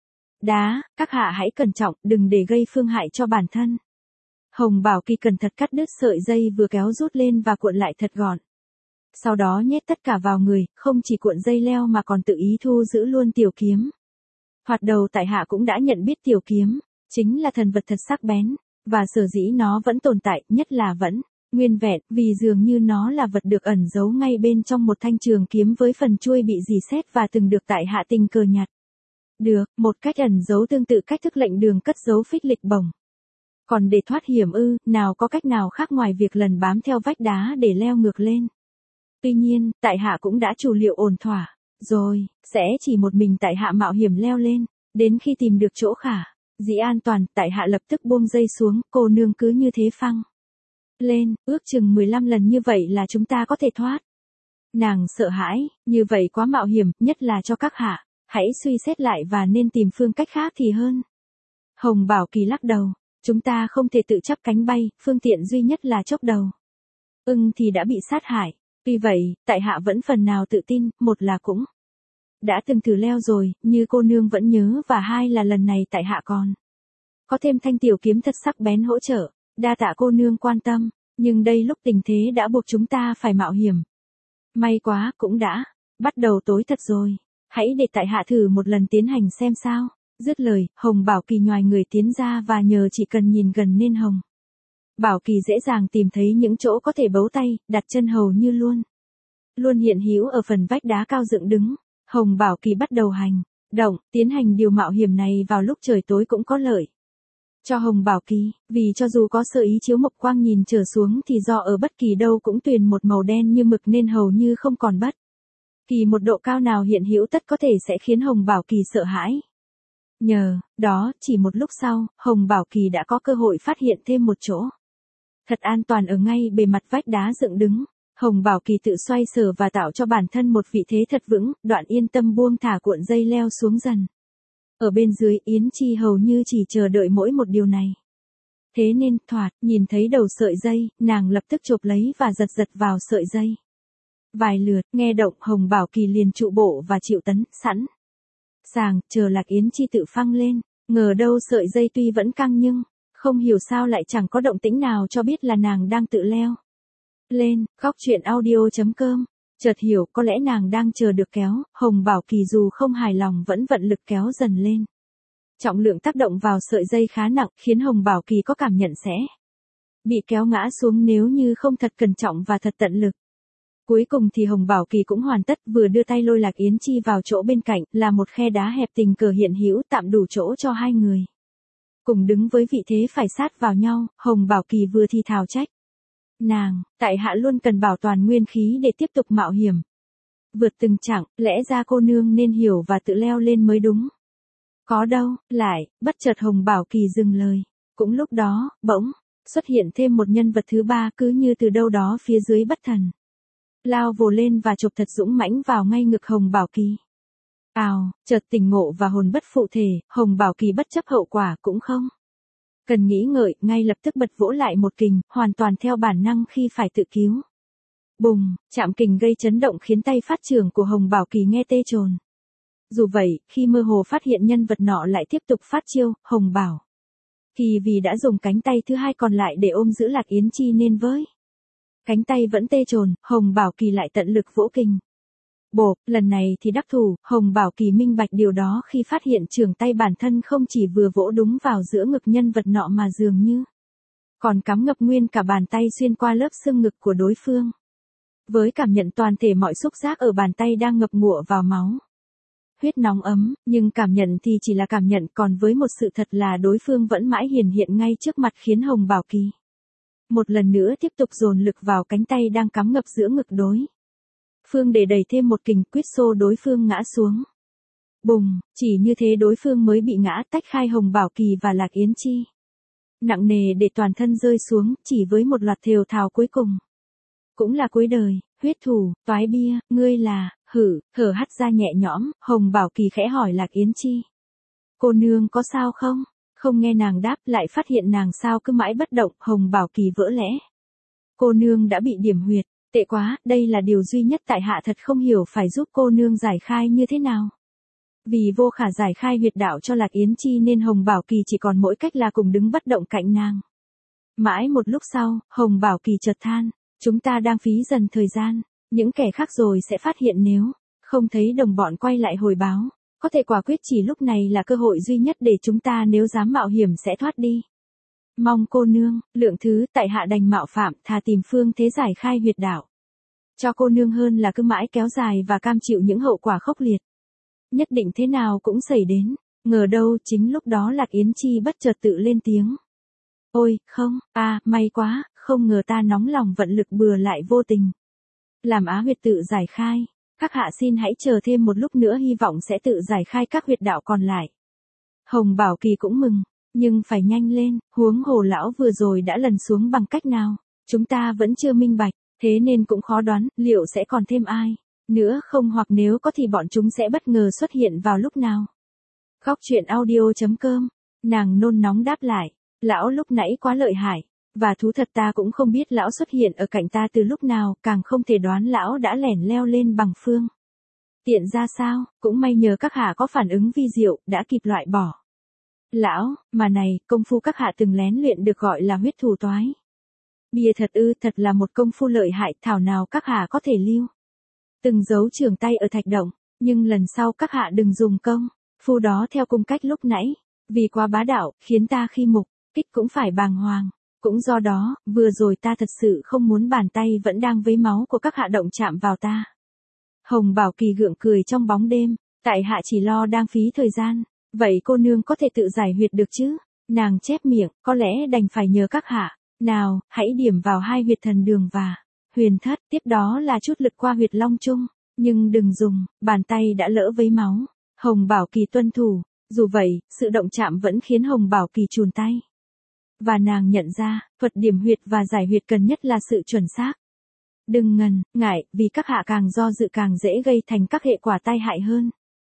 đá, các hạ hãy cẩn trọng, đừng để gây phương hại cho bản thân. Hồng Bảo Kỳ cẩn thận cắt đứt sợi dây vừa kéo rút lên và cuộn lại thật gọn. Sau đó nhét tất cả vào người, không chỉ cuộn dây leo mà còn tự ý thu giữ luôn tiểu kiếm. Thoạt đầu tại hạ cũng đã nhận biết tiểu kiếm chính là thần vật thật sắc bén, và sở dĩ nó vẫn tồn tại, nhất là vẫn nguyên vẹn, vì dường như nó là vật được ẩn giấu ngay bên trong một thanh trường kiếm với phần chuôi bị rỉ sét và từng được tại hạ tình cờ nhặt được, một cách ẩn giấu tương tự cách thức lệnh đường cất giấu phích lịch bổng. Còn để thoát hiểm ư, nào có cách nào khác ngoài việc lần bám theo vách đá để leo ngược lên. Tuy nhiên, tại hạ cũng đã chủ liệu ổn thỏa rồi, sẽ chỉ một mình tại hạ mạo hiểm leo lên, đến khi tìm được chỗ khả dĩ an toàn, tại hạ lập tức buông dây xuống, cô nương cứ như thế phăng lên, ước chừng mười lăm lần như vậy là chúng ta có thể thoát. Nàng sợ hãi, như vậy quá mạo hiểm, nhất là cho các hạ, hãy suy xét lại và nên tìm phương cách khác thì hơn. Hồng Bảo Kỳ lắc đầu, chúng ta không thể tự chắp cánh bay, phương tiện duy nhất là chốc đầu ưng thì đã bị sát hại. Vì vậy, tại hạ vẫn phần nào tự tin, một là cũng đã từng thử leo rồi, như cô nương vẫn nhớ, và hai là lần này tại hạ còn có thêm thanh tiểu kiếm thật sắc bén hỗ trợ. Đa tạ cô nương quan tâm, nhưng đây lúc tình thế đã buộc chúng ta phải mạo hiểm. May quá, cũng đã bắt đầu tối thật rồi. Hãy để tại hạ thử một lần tiến hành xem sao. Dứt lời, Hồng Bảo Kỳ nhoài người tiến ra và nhờ chỉ cần nhìn gần nên Hồng Bảo Kỳ dễ dàng tìm thấy những chỗ có thể bấu tay, đặt chân hầu như luôn. Luôn hiện hữu ở phần vách đá cao dựng đứng, Hồng Bảo Kỳ bắt đầu hành động, tiến hành điều mạo hiểm này vào lúc trời tối cũng có lợi cho Hồng Bảo Kỳ, vì cho dù có sơ ý chiếu mộc quang nhìn trở xuống thì do ở bất kỳ đâu cũng tuyền một màu đen như mực nên hầu như không còn bất kỳ một độ cao nào hiện hữu tất có thể sẽ khiến Hồng Bảo Kỳ sợ hãi. Nhờ đó, chỉ một lúc sau, Hồng Bảo Kỳ đã có cơ hội phát hiện thêm một chỗ thật an toàn ở ngay bề mặt vách đá dựng đứng. Hồng Bảo Kỳ tự xoay sở và tạo cho bản thân một vị thế thật vững, đoạn yên tâm buông thả cuộn dây leo xuống dần. Ở bên dưới, Yến Chi hầu như chỉ chờ đợi mỗi một điều này. Thế nên, thoạt, nhìn thấy đầu sợi dây, nàng lập tức chộp lấy và giật giật vào sợi dây. Vài lượt, nghe động Hồng Bảo Kỳ liền trụ bộ và chịu tấn, sẵn sàng, chờ Lạc Yến Chi tự phăng lên. Ngờ đâu sợi dây tuy vẫn căng nhưng, không hiểu sao lại chẳng có động tĩnh nào cho biết là nàng đang tự leo lên. Góc truyện audio chấm com. Chợt hiểu có lẽ nàng đang chờ được kéo, Hồng Bảo Kỳ dù không hài lòng vẫn vận lực kéo dần lên. Trọng lượng tác động vào sợi dây khá nặng, khiến Hồng Bảo Kỳ có cảm nhận sẽ bị kéo ngã xuống nếu như không thật cẩn trọng và thật tận lực. Cuối cùng thì Hồng Bảo Kỳ cũng hoàn tất, vừa đưa tay lôi Lạc Yến Chi vào chỗ bên cạnh, là một khe đá hẹp tình cờ hiện hữu tạm đủ chỗ cho hai người. Cùng đứng với vị thế phải sát vào nhau, Hồng Bảo Kỳ vừa thì thào trách. Nàng, tại hạ luôn cần bảo toàn nguyên khí để tiếp tục mạo hiểm. Vượt từng chặng, lẽ ra cô nương nên hiểu và tự leo lên mới đúng. Có đâu, lại, bất chợt Hồng Bảo Kỳ dừng lời. Cũng lúc đó, bỗng, xuất hiện thêm một nhân vật thứ ba cứ như từ đâu đó phía dưới bất thần. Lao vồ lên và chộp thật dũng mãnh vào ngay ngực Hồng Bảo Kỳ. Ào, chợt tỉnh ngộ và hồn bất phụ thể, Hồng Bảo Kỳ bất chấp hậu quả cũng không cần nghĩ ngợi, ngay lập tức bật vỗ lại một kình, hoàn toàn theo bản năng khi phải tự cứu. Bùng, chạm kình gây chấn động khiến tay phát trưởng của Hồng Bảo Kỳ nghe tê chồn. Dù vậy, khi mơ hồ phát hiện nhân vật nọ lại tiếp tục phát chiêu, Hồng Bảo Kỳ vì đã dùng cánh tay thứ hai còn lại để ôm giữ Lạc Yến Chi nên với cánh tay vẫn tê chồn, Hồng Bảo Kỳ lại tận lực vỗ kình. Bộp, lần này thì đắc thủ, Hồng Bảo Kỳ minh bạch điều đó khi phát hiện trường tay bản thân không chỉ vừa vỗ đúng vào giữa ngực nhân vật nọ mà dường như còn cắm ngập nguyên cả bàn tay xuyên qua lớp xương ngực của đối phương. Với cảm nhận toàn thể mọi xúc giác ở bàn tay đang ngập ngụa vào máu huyết nóng ấm, nhưng cảm nhận thì chỉ là cảm nhận, còn với một sự thật là đối phương vẫn mãi hiển hiện ngay trước mặt khiến Hồng Bảo Kỳ một lần nữa tiếp tục dồn lực vào cánh tay đang cắm ngập giữa ngực đối phương để đẩy thêm một kình, quyết xô đối phương ngã xuống. Bùng, chỉ như thế đối phương mới bị ngã, tách khai Hồng Bảo Kỳ và Lạc Yến Chi. Nặng nề để toàn thân rơi xuống, chỉ với một loạt thều thào cuối cùng. Cũng là cuối đời, huyết thủ, toái bia, ngươi là, hử, thở hắt ra nhẹ nhõm, Hồng Bảo Kỳ khẽ hỏi Lạc Yến Chi. Cô nương có sao không? Không nghe nàng đáp, lại phát hiện nàng sao cứ mãi bất động, Hồng Bảo Kỳ vỡ lẽ. Cô nương đã bị điểm huyệt. Tệ quá, đây là điều duy nhất tại hạ thật không hiểu phải giúp cô nương giải khai như thế nào. Vì vô khả giải khai huyệt đạo cho Lạc Yến Chi nên Hồng Bảo Kỳ chỉ còn mỗi cách là cùng đứng bất động cạnh nàng. Mãi một lúc sau, Hồng Bảo Kỳ chợt than, chúng ta đang phí dần thời gian, những kẻ khác rồi sẽ phát hiện nếu không thấy đồng bọn quay lại hồi báo, có thể quả quyết chỉ lúc này là cơ hội duy nhất để chúng ta nếu dám mạo hiểm sẽ thoát đi. Mong cô nương, lượng thứ, tại hạ đành mạo phạm, thà tìm phương thế giải khai huyệt đạo cho cô nương hơn là cứ mãi kéo dài và cam chịu những hậu quả khốc liệt. Nhất định thế nào cũng xảy đến, ngờ đâu chính lúc đó Lạc Yến Chi bất chợt tự lên tiếng. Ôi, không, à, may quá, không ngờ ta nóng lòng vận lực bừa lại vô tình làm á huyệt tự giải khai, các hạ xin hãy chờ thêm một lúc nữa, hy vọng sẽ tự giải khai các huyệt đạo còn lại. Hồng Bảo Kỳ cũng mừng. Nhưng phải nhanh lên, huống hồ lão vừa rồi đã lần xuống bằng cách nào, chúng ta vẫn chưa minh bạch, thế nên cũng khó đoán, liệu sẽ còn thêm ai nữa không, hoặc nếu có thì bọn chúng sẽ bất ngờ xuất hiện vào lúc nào. Góc truyện audio chấm com, nàng nôn nóng đáp lại, lão lúc nãy quá lợi hại, và thú thật ta cũng không biết lão xuất hiện ở cạnh ta từ lúc nào, càng không thể đoán lão đã lẻn leo lên bằng phương tiện ra sao, cũng may nhờ các hạ có phản ứng vi diệu, đã kịp loại bỏ. Lão, mà này, công phu các hạ từng lén luyện được gọi là huyết thủ toái bia thật ư? Thật là một công phu lợi hại, thảo nào các hạ có thể lưu từng giấu trường tay ở thạch động, nhưng lần sau các hạ đừng dùng công phu đó theo cung cách lúc nãy, vì quá bá đạo, khiến ta khi mục kích cũng phải bàng hoàng. Cũng do đó, vừa rồi ta thật sự không muốn bàn tay vẫn đang vấy máu của các hạ động chạm vào ta. Hồng Bảo Kỳ gượng cười trong bóng đêm, tại hạ chỉ lo đang phí thời gian, vậy cô nương có thể tự giải huyệt được chứ? Nàng chép miệng, có lẽ đành phải nhờ các hạ, nào, hãy điểm vào hai huyệt thần đường và huyền thất, tiếp đó là chút lực qua huyệt long trung, nhưng đừng dùng, bàn tay đã lỡ vấy máu. Hồng Bảo Kỳ tuân thủ, dù vậy, sự động chạm vẫn khiến Hồng Bảo Kỳ chùn tay. Và nàng nhận ra, thuật điểm huyệt và giải huyệt cần nhất là sự chuẩn xác. Đừng ngần, ngại, vì các hạ càng do dự càng dễ gây thành các hệ quả tai hại hơn.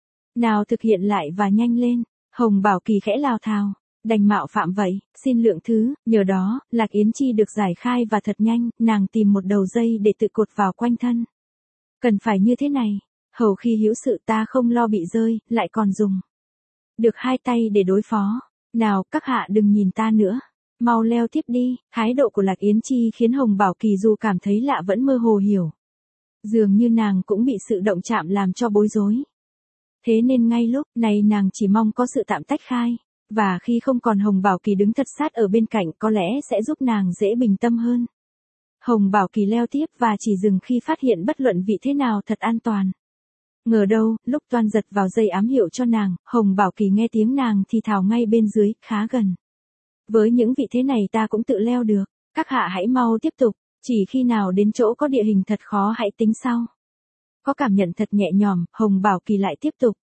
Nào thực hiện lại và nhanh lên. Hồng Bảo Kỳ khẽ lao thao, đành mạo phạm vậy, xin lượng thứ, nhờ đó, Lạc Yến Chi được giải khai và thật nhanh, nàng tìm một đầu dây để tự cột vào quanh thân. Cần phải như thế này, hầu khi hữu sự ta không lo bị rơi, lại còn dùng được hai tay để đối phó. Nào, các hạ đừng nhìn ta nữa, mau leo tiếp đi. Thái độ của Lạc Yến Chi khiến Hồng Bảo Kỳ dù cảm thấy lạ vẫn mơ hồ hiểu. Dường như nàng cũng bị sự động chạm làm cho bối rối. Thế nên ngay lúc này nàng chỉ mong có sự tạm tách khai, và khi không còn Hồng Bảo Kỳ đứng thật sát ở bên cạnh có lẽ sẽ giúp nàng dễ bình tâm hơn. Hồng Bảo Kỳ leo tiếp và chỉ dừng khi phát hiện bất luận vị thế nào thật an toàn. Ngờ đâu, lúc toan giật vào dây ám hiệu cho nàng, Hồng Bảo Kỳ nghe tiếng nàng thì thào ngay bên dưới, khá gần. Với những vị thế này ta cũng tự leo được, các hạ hãy mau tiếp tục, chỉ khi nào đến chỗ có địa hình thật khó hãy tính sau. Có cảm nhận thật nhẹ nhõm, Hồng Bảo Kỳ lại tiếp tục.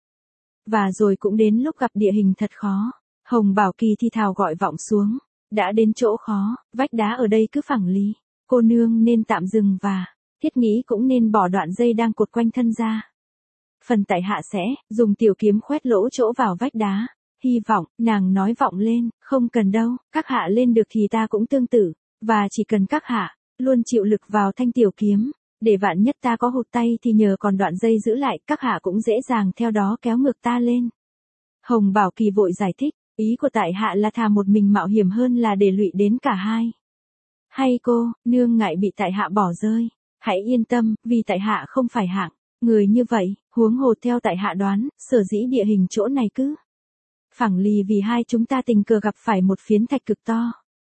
Và rồi cũng đến lúc gặp địa hình thật khó, Hồng Bảo Kỳ thì thào gọi vọng xuống, đã đến chỗ khó, vách đá ở đây cứ phẳng lý, cô nương nên tạm dừng và, thiết nghĩ cũng nên bỏ đoạn dây đang cột quanh thân ra. Phần tại hạ sẽ, dùng tiểu kiếm khoét lỗ chỗ vào vách đá, hy vọng, nàng nói vọng lên, không cần đâu, các hạ lên được thì ta cũng tương tự, và chỉ cần các hạ, luôn chịu lực vào thanh tiểu kiếm, để vạn nhất ta có hụt tay thì nhờ còn đoạn dây giữ lại, các hạ cũng dễ dàng theo đó kéo ngược ta lên. Hồng Bảo Kỳ vội giải thích, ý của tại hạ là thà một mình mạo hiểm hơn là để lụy đến cả hai. Hay cô, nương ngại bị tại hạ bỏ rơi, hãy yên tâm, vì tại hạ không phải hạng người như vậy, huống hồ theo tại hạ đoán, sở dĩ địa hình chỗ này cứ phẳng lì vì hai chúng ta tình cờ gặp phải một phiến thạch cực to.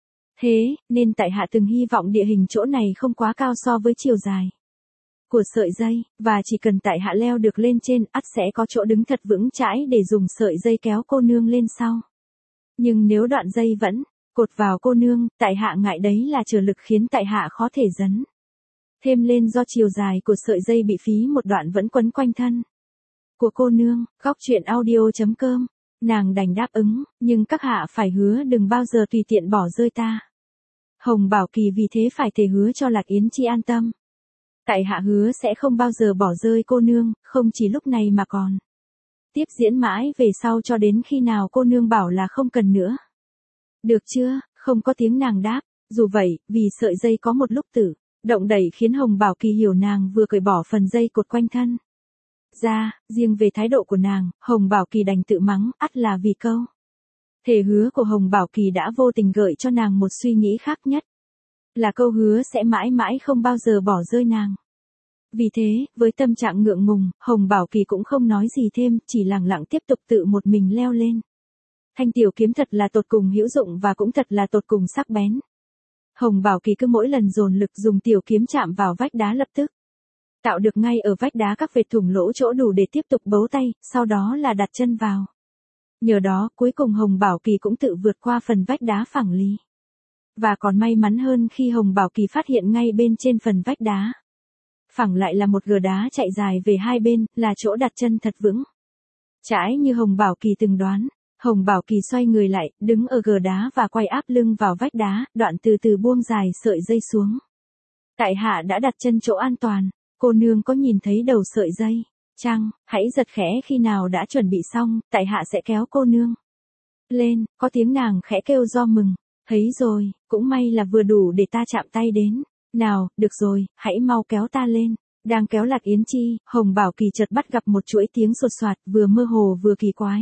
Thế, nên tại hạ từng hy vọng địa hình chỗ này không quá cao so với chiều dài của sợi dây, và chỉ cần tại hạ leo được lên trên, ắt sẽ có chỗ đứng thật vững chãi để dùng sợi dây kéo cô nương lên sau. Nhưng nếu đoạn dây vẫn cột vào cô nương, tại hạ ngại đấy là trở lực khiến tại hạ khó thể dấn thêm lên do chiều dài của sợi dây bị phí một đoạn vẫn quấn quanh thân của cô nương. Góc truyện audio chấm com. Nàng đành đáp ứng, nhưng các hạ phải hứa đừng bao giờ tùy tiện bỏ rơi ta. Hồng Bảo Kỳ vì thế phải thề hứa cho Lạc Yến Chi an tâm. Tại hạ hứa sẽ không bao giờ bỏ rơi cô nương, không chỉ lúc này mà còn tiếp diễn mãi về sau cho đến khi nào cô nương bảo là không cần nữa. Được chưa? Không có tiếng nàng đáp. Dù vậy, vì sợi dây có một lúc tử động đẩy khiến Hồng Bảo Kỳ hiểu nàng vừa cởi bỏ phần dây cột quanh thân ra. Riêng về thái độ của nàng, Hồng Bảo Kỳ đành tự mắng, ắt là vì câu thề hứa của Hồng Bảo Kỳ đã vô tình gợi cho nàng một suy nghĩ khác nhất, là câu hứa sẽ mãi mãi không bao giờ bỏ rơi nàng. Vì thế, với tâm trạng ngượng ngùng, Hồng Bảo Kỳ cũng không nói gì thêm, chỉ lặng lặng tiếp tục tự một mình leo lên. Thanh tiểu kiếm thật là tột cùng hữu dụng và cũng thật là tột cùng sắc bén. Hồng Bảo Kỳ cứ mỗi lần dồn lực dùng tiểu kiếm chạm vào vách đá lập tức tạo được ngay ở vách đá các vệt thủng lỗ chỗ đủ để tiếp tục bấu tay, sau đó là đặt chân vào. Nhờ đó, cuối cùng Hồng Bảo Kỳ cũng tự vượt qua phần vách đá phẳng lì. Và còn may mắn hơn khi Hồng Bảo Kỳ phát hiện ngay bên trên phần vách đá phẳng lại là một gờ đá chạy dài về hai bên, là chỗ đặt chân thật vững. Trái như Hồng Bảo Kỳ từng đoán, Hồng Bảo Kỳ xoay người lại, đứng ở gờ đá và quay áp lưng vào vách đá, đoạn từ từ buông dài sợi dây xuống. Tại hạ đã đặt chân chỗ an toàn, cô nương có nhìn thấy đầu sợi dây chăng? Hãy giật khẽ khi nào đã chuẩn bị xong, tại hạ sẽ kéo cô nương lên. Có tiếng nàng khẽ kêu do mừng. Thấy rồi, cũng may là vừa đủ để ta chạm tay đến. Nào, được rồi, hãy mau kéo ta lên. Đang kéo Lạc Yến Chi, Hồng Bảo Kỳ chợt bắt gặp một chuỗi tiếng sột soạt, vừa mơ hồ vừa kỳ quái.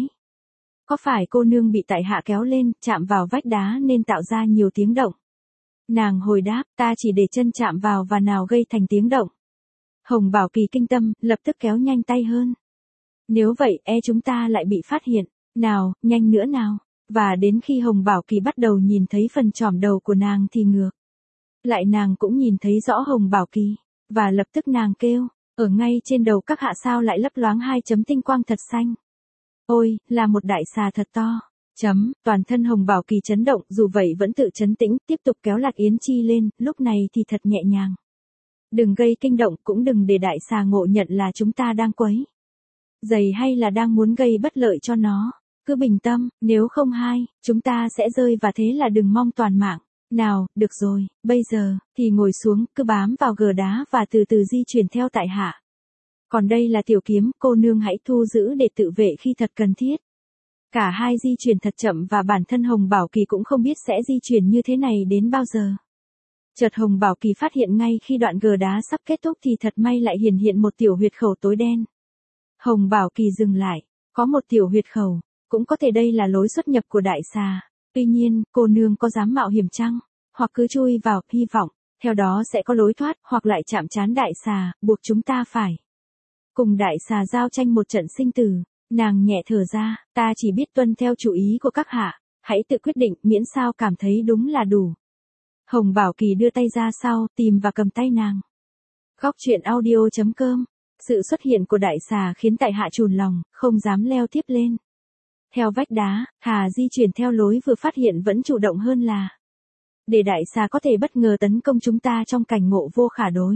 Có phải cô nương bị tại hạ kéo lên, chạm vào vách đá nên tạo ra nhiều tiếng động? Nàng hồi đáp, ta chỉ để chân chạm vào và nào gây thành tiếng động. Hồng Bảo Kỳ kinh tâm, lập tức kéo nhanh tay hơn. Nếu vậy, e chúng ta lại bị phát hiện. Nào, nhanh nữa nào. Và đến khi Hồng Bảo Kỳ bắt đầu nhìn thấy phần chỏm đầu của nàng thì ngược. Lại nàng cũng nhìn thấy rõ Hồng Bảo Kỳ. Và lập tức nàng kêu, ở ngay trên đầu các hạ sao lại lấp loáng hai chấm tinh quang thật xanh. Ôi, là một đại xà thật to. Chấm, toàn thân Hồng Bảo Kỳ chấn động, dù vậy vẫn tự trấn tĩnh, tiếp tục kéo Lạc Yến Chi lên, lúc này thì thật nhẹ nhàng. Đừng gây kinh động, cũng đừng để đại xà ngộ nhận là chúng ta đang quấy rầy hay là đang muốn gây bất lợi cho nó. Cứ bình tâm, nếu không hai, chúng ta sẽ rơi và thế là đừng mong toàn mạng. Nào, được rồi, bây giờ, thì ngồi xuống, cứ bám vào gờ đá và từ từ di chuyển theo tại hạ. Còn đây là tiểu kiếm, cô nương hãy thu giữ để tự vệ khi thật cần thiết. Cả hai di chuyển thật chậm và bản thân Hồng Bảo Kỳ cũng không biết sẽ di chuyển như thế này đến bao giờ. Chợt Hồng Bảo Kỳ phát hiện ngay khi đoạn gờ đá sắp kết thúc thì thật may lại hiển hiện một tiểu huyệt khẩu tối đen. Hồng Bảo Kỳ dừng lại, có một tiểu huyệt khẩu, cũng có thể đây là lối xuất nhập của đại xà. Tuy nhiên, cô nương có dám mạo hiểm chăng? Hoặc cứ chui vào, hy vọng, theo đó sẽ có lối thoát, hoặc lại chạm trán đại xà, buộc chúng ta phải cùng đại xà giao tranh một trận sinh tử. Nàng nhẹ thở ra, ta chỉ biết tuân theo chủ ý của các hạ, hãy tự quyết định, miễn sao cảm thấy đúng là đủ. Hồng Bảo Kỳ đưa tay ra sau, tìm và cầm tay nàng. Góc truyện audio chấm com. Sự xuất hiện của đại xà khiến tại hạ chùn lòng, không dám leo tiếp lên. Theo vách đá, thà di chuyển theo lối vừa phát hiện vẫn chủ động hơn là để đại xà có thể bất ngờ tấn công chúng ta trong cảnh ngộ vô khả đối.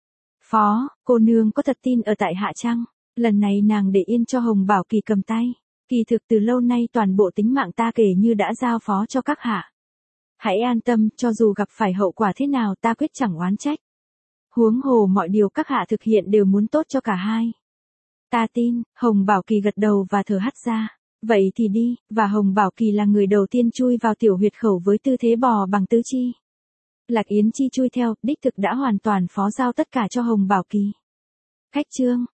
Phó, cô nương có thật tin ở tại hạ chăng? Lần này nàng để yên cho Hồng Bảo Kỳ cầm tay. Kỳ thực từ lâu nay toàn bộ tính mạng ta kể như đã giao phó cho các hạ. Hãy an tâm, cho dù gặp phải hậu quả thế nào ta quyết chẳng oán trách. Huống hồ mọi điều các hạ thực hiện đều muốn tốt cho cả hai. Ta tin, Hồng Bảo Kỳ gật đầu và thở hắt ra. Vậy thì đi, và Hồng Bảo Kỳ là người đầu tiên chui vào tiểu huyệt khẩu với tư thế bò bằng tứ chi. Lạc Yến Chi chui theo, đích thực đã hoàn toàn phó giao tất cả cho Hồng Bảo Kỳ. Khách chương.